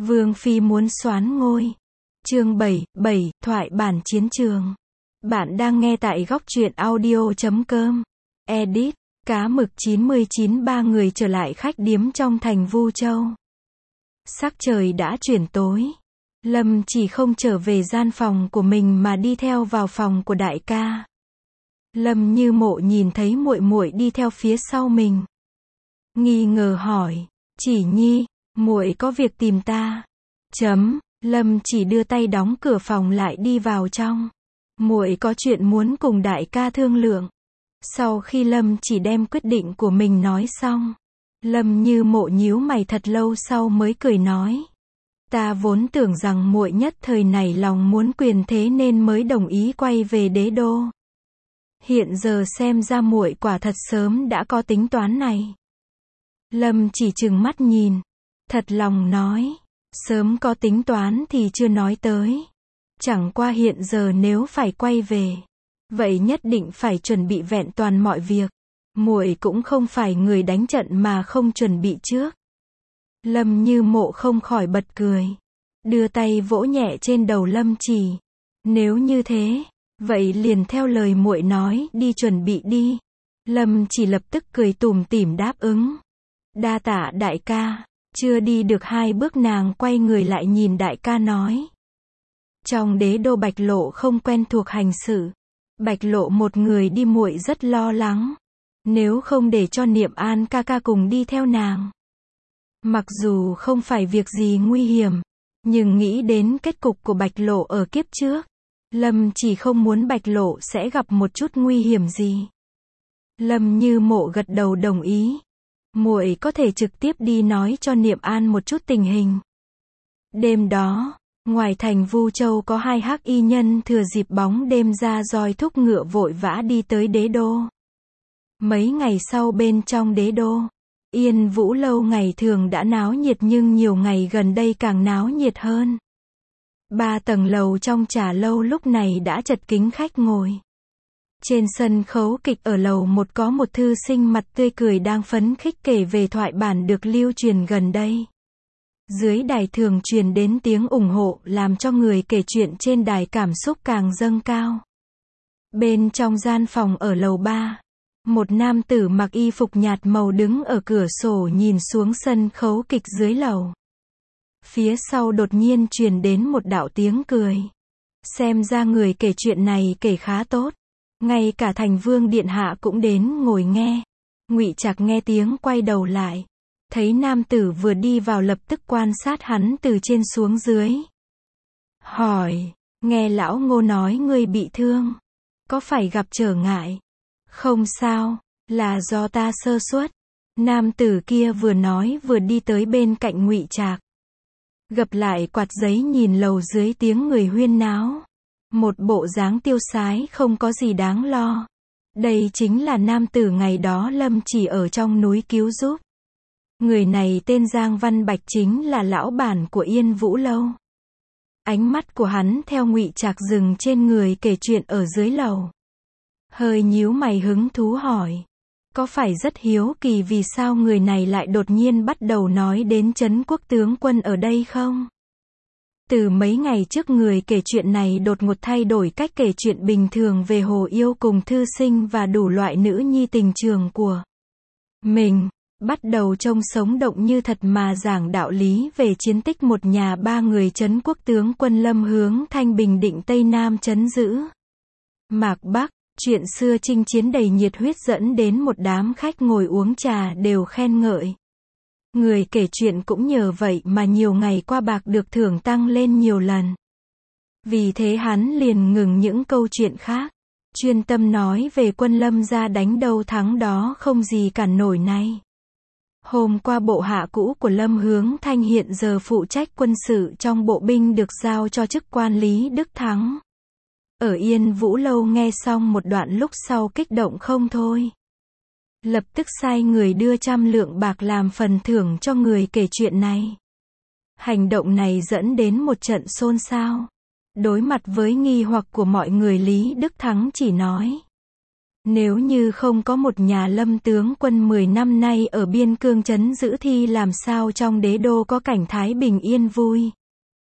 Vương Phi muốn soán ngôi. Chương 7, thoại bản chiến trường. Bạn đang nghe tại góc truyện audio.com. Edit. Cá mực 99 ba người trở lại khách điếm trong thành Vu Châu. Sắc trời đã chuyển tối. Lâm chỉ không trở về gian phòng của mình mà đi theo vào phòng của đại ca. Lâm Như Mộ nhìn thấy muội muội đi theo phía sau mình. Nghi ngờ hỏi, Chỉ Nhi, muội có việc tìm ta? Lâm chỉ đưa tay đóng cửa phòng lại đi vào trong. Muội có chuyện muốn cùng đại ca thương lượng. Sau khi Lâm chỉ đem quyết định của mình nói xong, Lâm Như Mộ nhíu mày thật lâu sau mới cười nói, ta vốn tưởng rằng muội nhất thời nảy lòng muốn quyền thế nên mới đồng ý quay về đế đô. Hiện giờ xem ra muội quả thật sớm đã có tính toán này. Lâm chỉ trừng mắt nhìn, thật lòng nói, sớm có tính toán thì chưa nói tới. Chẳng qua hiện giờ nếu phải quay về, vậy nhất định phải chuẩn bị vẹn toàn mọi việc. Muội cũng không phải người đánh trận mà không chuẩn bị trước. Lâm Như Mộ không khỏi bật cười, đưa tay vỗ nhẹ trên đầu Lâm chỉ. Nếu như thế, vậy liền theo lời muội nói đi chuẩn bị đi. Lâm chỉ lập tức cười tủm tỉm đáp ứng. Đa tạ đại ca. Chưa đi được 2 bước nàng quay người lại nhìn đại ca nói. Trong đế đô Bạch Lộ không quen thuộc hành sự. Bạch Lộ một người đi muội rất lo lắng. Nếu không để cho Niệm An ca ca cùng đi theo nàng. Mặc dù không phải việc gì nguy hiểm, nhưng nghĩ đến kết cục của Bạch Lộ ở kiếp trước, Lâm chỉ không muốn Bạch Lộ sẽ gặp một chút nguy hiểm gì. Lâm Như Mộ gật đầu đồng ý. Muội có thể trực tiếp đi nói cho Niệm An một chút tình hình. Đêm đó, ngoài thành Vu Châu có 2 hắc y nhân thừa dịp bóng đêm ra roi thúc ngựa vội vã đi tới đế đô. Mấy ngày sau bên trong đế đô, Yên Vũ Lâu ngày thường đã náo nhiệt nhưng nhiều ngày gần đây càng náo nhiệt hơn. 3 tầng lầu trong trà lâu lúc này đã chật kín khách ngồi. Trên sân khấu kịch ở lầu 1 có một thư sinh mặt tươi cười đang phấn khích kể về thoại bản được lưu truyền gần đây. Dưới đài thường truyền đến tiếng ủng hộ làm cho người kể chuyện trên đài cảm xúc càng dâng cao. Bên trong gian phòng ở lầu 3, một nam tử mặc y phục nhạt màu đứng ở cửa sổ nhìn xuống sân khấu kịch dưới lầu. Phía sau đột nhiên truyền đến một đạo tiếng cười. Xem ra người kể chuyện này kể khá tốt. Ngay cả Thành Vương điện hạ cũng đến ngồi nghe. Ngụy Trạc nghe tiếng quay đầu lại, thấy nam tử vừa đi vào lập tức quan sát hắn từ trên xuống dưới. Hỏi, nghe lão Ngô nói ngươi bị thương, có phải gặp trở ngại? Không sao, là do ta sơ suất. Nam tử kia vừa nói vừa đi tới bên cạnh Ngụy Trạc. Gập lại quạt giấy nhìn lầu dưới tiếng người huyên náo. Một bộ dáng tiêu sái không có gì đáng lo. Đây chính là nam tử ngày đó Lâm chỉ ở trong núi cứu giúp. Người này tên Giang Văn Bạch chính là lão bản của Yên Vũ Lâu. Ánh mắt của hắn theo Ngụy Trạc dừng trên người kể chuyện ở dưới lầu. Hơi nhíu mày hứng thú hỏi. Có phải rất hiếu kỳ vì sao người này lại đột nhiên bắt đầu nói đến Trấn Quốc tướng quân ở đây không? Từ mấy ngày trước người kể chuyện này đột ngột thay đổi cách kể chuyện bình thường về Hồ Yêu cùng thư sinh và đủ loại nữ nhi tình trường của mình, bắt đầu trông sống động như thật mà giảng đạo lý về chiến tích một nhà 3 người Trấn Quốc tướng quân Lâm hướng Thanh bình định Tây Nam trấn giữ Mạc Bắc. Chuyện xưa chinh chiến đầy nhiệt huyết dẫn đến một đám khách ngồi uống trà đều khen ngợi. Người kể chuyện cũng nhờ vậy mà nhiều ngày qua bạc được thưởng tăng lên nhiều lần. Vì thế hắn liền ngừng những câu chuyện khác, chuyên tâm nói về quân Lâm gia đánh đâu thắng đó không gì cản nổi này. Hôm qua bộ hạ cũ của Lâm Hướng Thanh hiện giờ phụ trách quân sự trong bộ binh được giao cho chức quan Lý Đức Thắng. Ở Yên Vũ Lâu nghe xong một đoạn lúc sau kích động không thôi. Lập tức sai người đưa 100 lượng bạc làm phần thưởng cho người kể chuyện này. Hành động này dẫn đến một trận xôn xao. Đối mặt với nghi hoặc của mọi người Lý Đức Thắng chỉ nói. Nếu như không có một nhà Lâm tướng quân 10 năm nay ở biên cương trấn giữ thì làm sao trong đế đô có cảnh thái bình yên vui.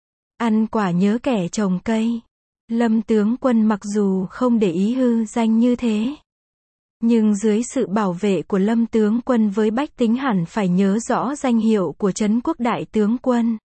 Ăn quả nhớ kẻ trồng cây. Lâm tướng quân mặc dù không để ý hư danh như thế, nhưng dưới sự bảo vệ của Lâm tướng quân với bách tính hẳn phải nhớ rõ danh hiệu của Trấn Quốc đại tướng quân.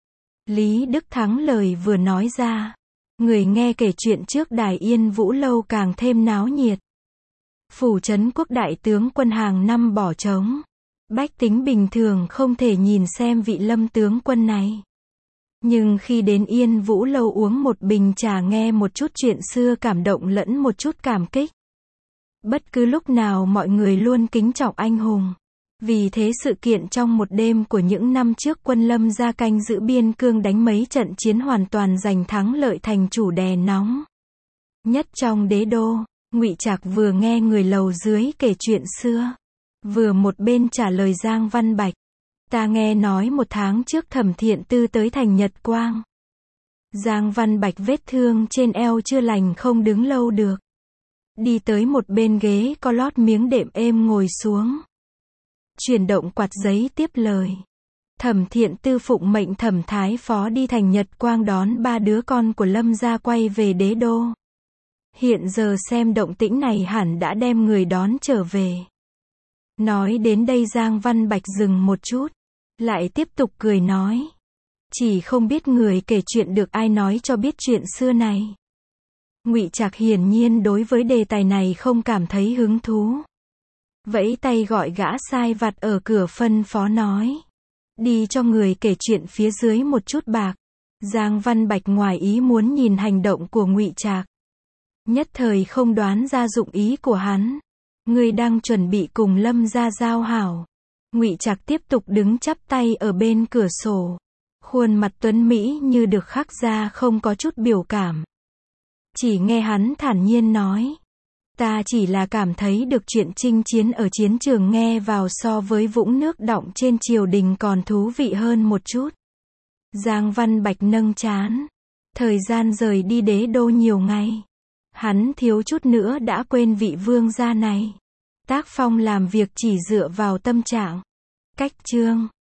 Lý Đức Thắng lời vừa nói ra, người nghe kể chuyện trước đài Yên Vũ lâu càng thêm náo nhiệt. Phủ Trấn Quốc đại tướng quân hàng năm bỏ trống. Bách tính bình thường không thể nhìn xem vị Lâm tướng quân này. Nhưng khi đến Yên Vũ lâu uống một bình trà nghe một chút chuyện xưa cảm động lẫn một chút cảm kích. Bất cứ lúc nào mọi người luôn kính trọng anh hùng. Vì thế sự kiện trong một đêm của những năm trước quân Lâm ra canh giữ biên cương đánh mấy trận chiến hoàn toàn giành thắng lợi thành chủ đề nóng nhất trong đế đô. Ngụy Trạc vừa nghe người lầu dưới kể chuyện xưa, vừa một bên trả lời Giang Văn Bạch. Ta nghe nói 1 tháng trước Thẩm Thiện Tư tới thành Nhật Quang. Giang Văn Bạch vết thương trên eo chưa lành không đứng lâu được. Đi tới một bên ghế có lót miếng đệm êm ngồi xuống. Chuyển động quạt giấy tiếp lời. Thẩm Thiện Tư phụng mệnh Thẩm Thái Phó đi thành Nhật Quang đón 3 đứa con của Lâm gia quay về đế đô. Hiện giờ xem động tĩnh này hẳn đã đem người đón trở về. Nói đến đây Giang Văn Bạch dừng một chút, lại tiếp tục cười nói. Chỉ không biết người kể chuyện được ai nói cho biết chuyện xưa này. Ngụy Trạc hiển nhiên đối với đề tài này không cảm thấy hứng thú. Vẫy tay gọi gã sai vặt ở cửa phân phó nói. Đi cho người kể chuyện phía dưới một chút bạc. Giang Văn Bạch ngoài ý muốn nhìn hành động của Ngụy Trạc. Nhất thời không đoán ra dụng ý của hắn. Người đang chuẩn bị cùng Lâm gia giao hảo. Ngụy Trạc tiếp tục đứng chắp tay ở bên cửa sổ. Khuôn mặt tuấn Mỹ như được khắc ra không có chút biểu cảm. Chỉ nghe hắn thản nhiên nói. Ta chỉ là cảm thấy được chuyện chinh chiến ở chiến trường nghe vào so với vũng nước đọng trên triều đình còn thú vị hơn một chút. Giang Văn Bạch nâng trán. Thời gian rời đi đế đô nhiều ngày. Hắn thiếu chút nữa đã quên vị vương gia này. Tác phong làm việc chỉ dựa vào tâm trạng. Cách chương